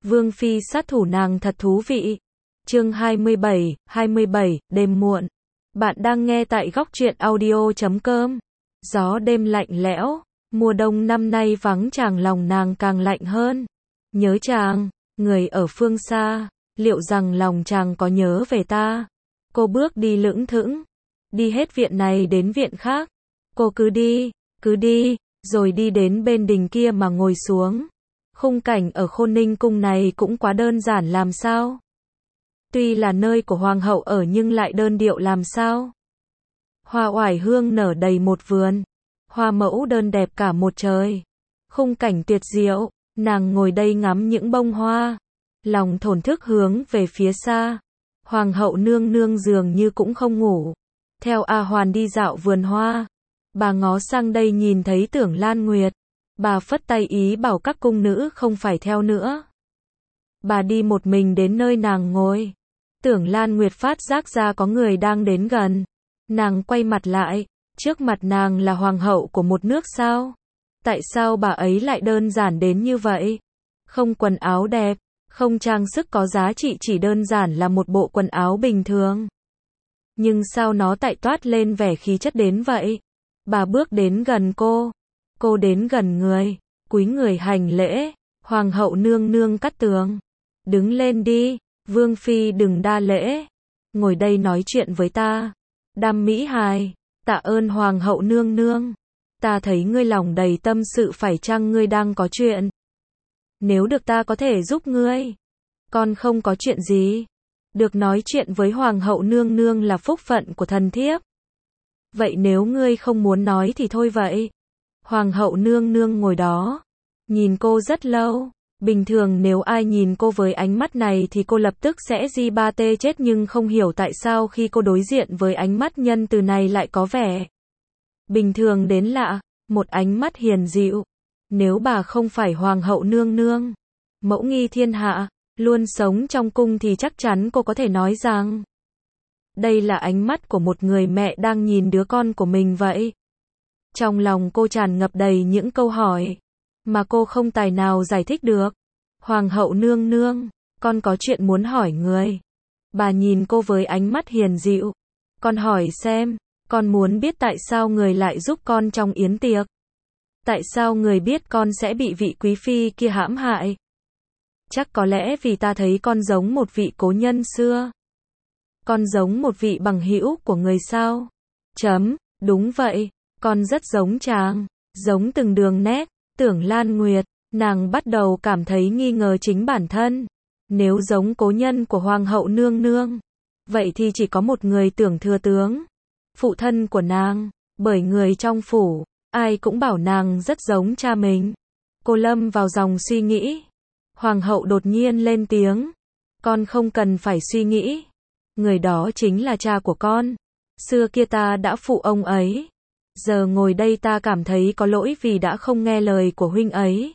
Vương phi sát thủ nàng thật thú vị. Chương 27, đêm muộn. Bạn đang nghe tại góc truyện audio.com. Gió đêm lạnh lẽo, mùa đông năm nay vắng chàng lòng nàng càng lạnh hơn. Nhớ chàng, người ở phương xa, liệu rằng lòng chàng có nhớ về ta? Cô bước đi lững thững, đi hết viện này đến viện khác. Cô cứ đi, rồi đi đến bên đình kia mà ngồi xuống. Khung cảnh ở Khôn Ninh cung này cũng quá đơn giản làm sao? Tuy là nơi của hoàng hậu ở nhưng lại đơn điệu làm sao? Hoa oải hương nở đầy một vườn, hoa mẫu đơn đẹp cả một trời. Khung cảnh tuyệt diệu, nàng ngồi đây ngắm những bông hoa, lòng thổn thức hướng về phía xa. Hoàng hậu nương nương dường như cũng không ngủ, theo A Hoàn đi dạo vườn hoa. Bà ngó sang đây nhìn thấy Tưởng Lan Nguyệt, bà phất tay ý bảo các cung nữ không phải theo nữa. Bà đi một mình đến nơi nàng ngồi. Tưởng Lan Nguyệt phát giác ra có người đang đến gần. Nàng quay mặt lại, trước mặt nàng là hoàng hậu của một nước sao? Tại sao bà ấy lại đơn giản đến như vậy? Không quần áo đẹp, không trang sức có giá trị, chỉ đơn giản là một bộ quần áo bình thường. Nhưng sao nó tại toát lên vẻ khí chất đến vậy? Bà bước đến gần cô đến gần người, cúi người hành lễ. Hoàng hậu nương nương Cát Tường, đứng lên đi, Vương phi đừng đa lễ, ngồi đây nói chuyện với ta. Đam Mỹ Hài, tạ ơn hoàng hậu nương nương, ta thấy ngươi lòng đầy tâm sự, phải chăng ngươi đang có chuyện? Nếu được ta có thể giúp ngươi. Con không có chuyện gì. Được nói chuyện với hoàng hậu nương nương là phúc phận của thần thiếp. Vậy nếu ngươi không muốn nói thì thôi vậy. Hoàng hậu nương nương ngồi đó, nhìn cô rất lâu. Bình thường nếu ai nhìn cô với ánh mắt này thì cô lập tức sẽ di ba tê chết, nhưng không hiểu tại sao khi cô đối diện với ánh mắt nhân từ này lại có vẻ bình thường đến lạ, một ánh mắt hiền dịu. Nếu bà không phải hoàng hậu nương nương, mẫu nghi thiên hạ, luôn sống trong cung thì chắc chắn cô có thể nói rằng đây là ánh mắt của một người mẹ đang nhìn đứa con của mình vậy. Trong lòng cô tràn ngập đầy những câu hỏi mà cô không tài nào giải thích được. Hoàng hậu nương nương, con có chuyện muốn hỏi người. Bà nhìn cô với ánh mắt hiền dịu. Con hỏi xem, con muốn biết tại sao người lại giúp con trong yến tiệc. Tại sao người biết con sẽ bị vị quý phi kia hãm hại? Chắc có lẽ vì ta thấy con giống một vị cố nhân xưa. Con giống một vị bằng hữu của người sao? Đúng vậy, con rất giống chàng, giống từng đường nét. Tưởng Lan Nguyệt, nàng bắt đầu cảm thấy nghi ngờ chính bản thân. Nếu giống cố nhân của hoàng hậu nương nương, vậy thì chỉ có một người, Tưởng thừa tướng, phụ thân của nàng. Bởi người trong phủ, ai cũng bảo nàng rất giống cha mình. Cô lâm vào dòng suy nghĩ. Hoàng hậu đột nhiên lên tiếng. Con không cần phải suy nghĩ. Người đó chính là cha của con. Xưa kia ta đã phụ ông ấy. Giờ ngồi đây ta cảm thấy có lỗi vì đã không nghe lời của huynh ấy.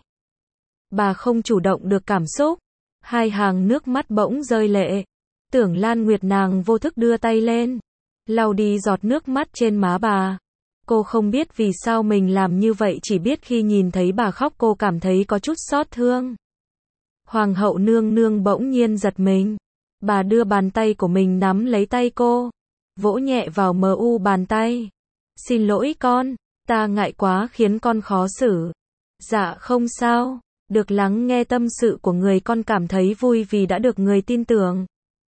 Bà không chủ động được cảm xúc. Hai hàng nước mắt bỗng rơi lệ. Tưởng Lan Nguyệt nàng vô thức đưa tay lên, lau đi giọt nước mắt trên má bà. Cô không biết vì sao mình làm như vậy, chỉ biết khi nhìn thấy bà khóc cô cảm thấy có chút xót thương. Hoàng hậu nương nương bỗng nhiên giật mình. Bà đưa bàn tay của mình nắm lấy tay cô, vỗ nhẹ vào bàn tay. Xin lỗi con, ta ngại quá khiến con khó xử. Dạ không sao, được lắng nghe tâm sự của người con cảm thấy vui vì đã được người tin tưởng.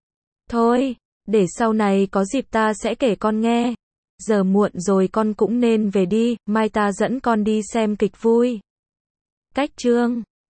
Thôi, để sau này có dịp ta sẽ kể con nghe. Giờ muộn rồi con cũng nên về đi, mai ta dẫn con đi xem kịch vui. Cách chương